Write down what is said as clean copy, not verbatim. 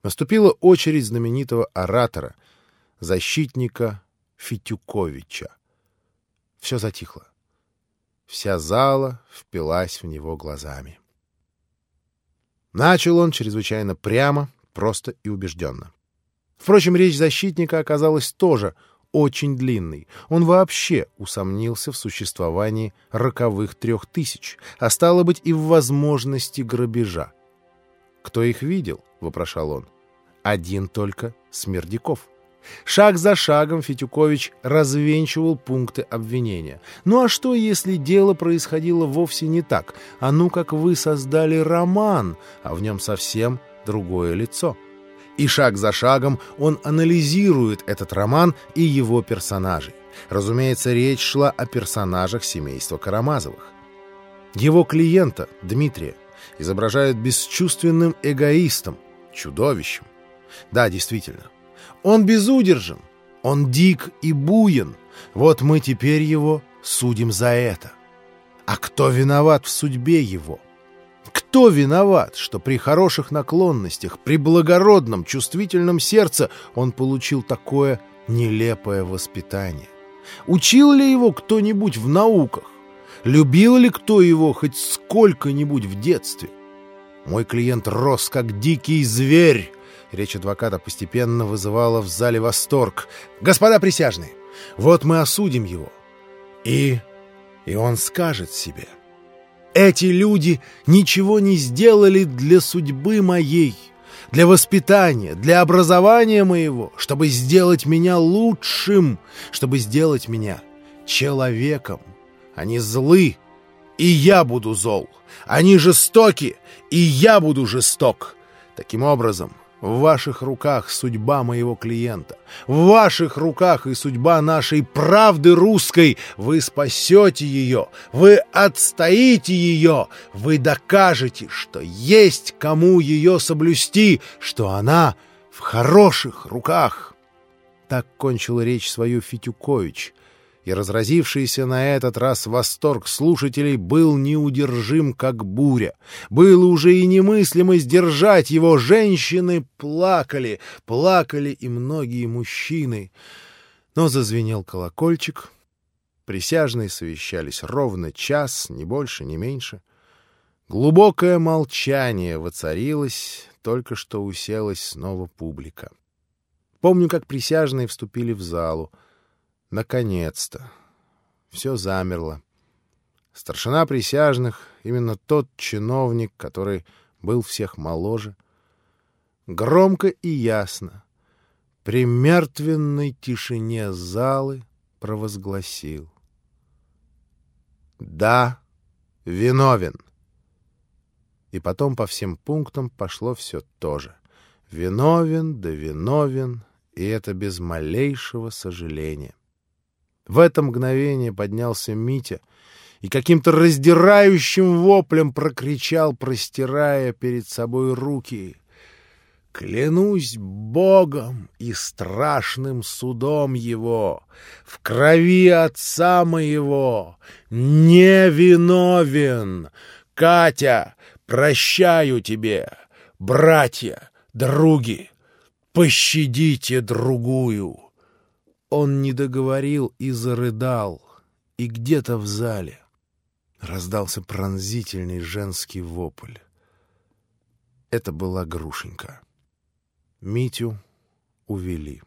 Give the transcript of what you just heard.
Наступила очередь знаменитого оратора, защитника Фетюковича. Все затихло. Вся зала впилась в него глазами. Начал он чрезвычайно прямо, просто и убежденно. Впрочем, речь защитника оказалась тоже очень длинной. Он вообще усомнился в существовании роковых 3000, а стало быть и в возможности грабежа. «Кто их видел?» — вопрошал он. «Один только Смердяков». Шаг за шагом Фетюкович развенчивал пункты обвинения. Ну а что, если дело происходило вовсе не так? А ну как вы создали роман, а в нем совсем другое лицо? И шаг за шагом он анализирует этот роман и его персонажей. Разумеется, речь шла о персонажах семейства Карамазовых. Его клиента, Дмитрия, изображают бесчувственным эгоистом, чудовищем. Да, действительно. Он безудержен, он дик и буен. Вот мы теперь его судим за это. А кто виноват в судьбе его? Кто виноват, что при хороших наклонностях, при благородном, чувствительном сердце он получил такое нелепое воспитание? Учил ли его кто-нибудь в науках? Любил ли кто его хоть сколько-нибудь в детстве? Мой клиент рос, как дикий зверь. Речь адвоката постепенно вызывала в зале восторг. «Господа присяжные, вот мы осудим его. И он скажет себе: эти люди ничего не сделали для судьбы моей, для воспитания, для образования моего, чтобы сделать меня лучшим, чтобы сделать меня человеком. Они злы, и я буду зол. Они жестоки, и я буду жесток. Таким образом, в ваших руках судьба моего клиента. В ваших руках и судьба нашей правды русской. Вы спасете ее. Вы отстоите ее. Вы докажете, что есть кому ее соблюсти, что она в хороших руках». Так кончил речь свою Фетюкович. И разразившийся на этот раз восторг слушателей был неудержим, как буря. Было уже и немыслимо сдержать его. Женщины плакали, плакали и многие мужчины. Но зазвенел колокольчик. Присяжные совещались ровно час, ни больше, ни меньше. Глубокое молчание воцарилось, только что уселась снова публика. Помню, как присяжные вступили в залу. Наконец-то. Все замерло. Старшина присяжных, именно тот чиновник, который был всех моложе, громко и ясно, при мертвенной тишине залы провозгласил: «Да, виновен». И потом по всем пунктам пошло все то же. Виновен, да виновен, и это без малейшего сожаления. В это мгновение поднялся Митя и каким-то раздирающим воплем прокричал, простирая перед собой руки: «Клянусь Богом и страшным судом его, в крови отца моего, не виновен! Катя, прощаю тебе! Братья, други, пощадите другую!» Он не договорил и зарыдал, и где-то в зале раздался пронзительный женский вопль. Это была Грушенька. Митю увели.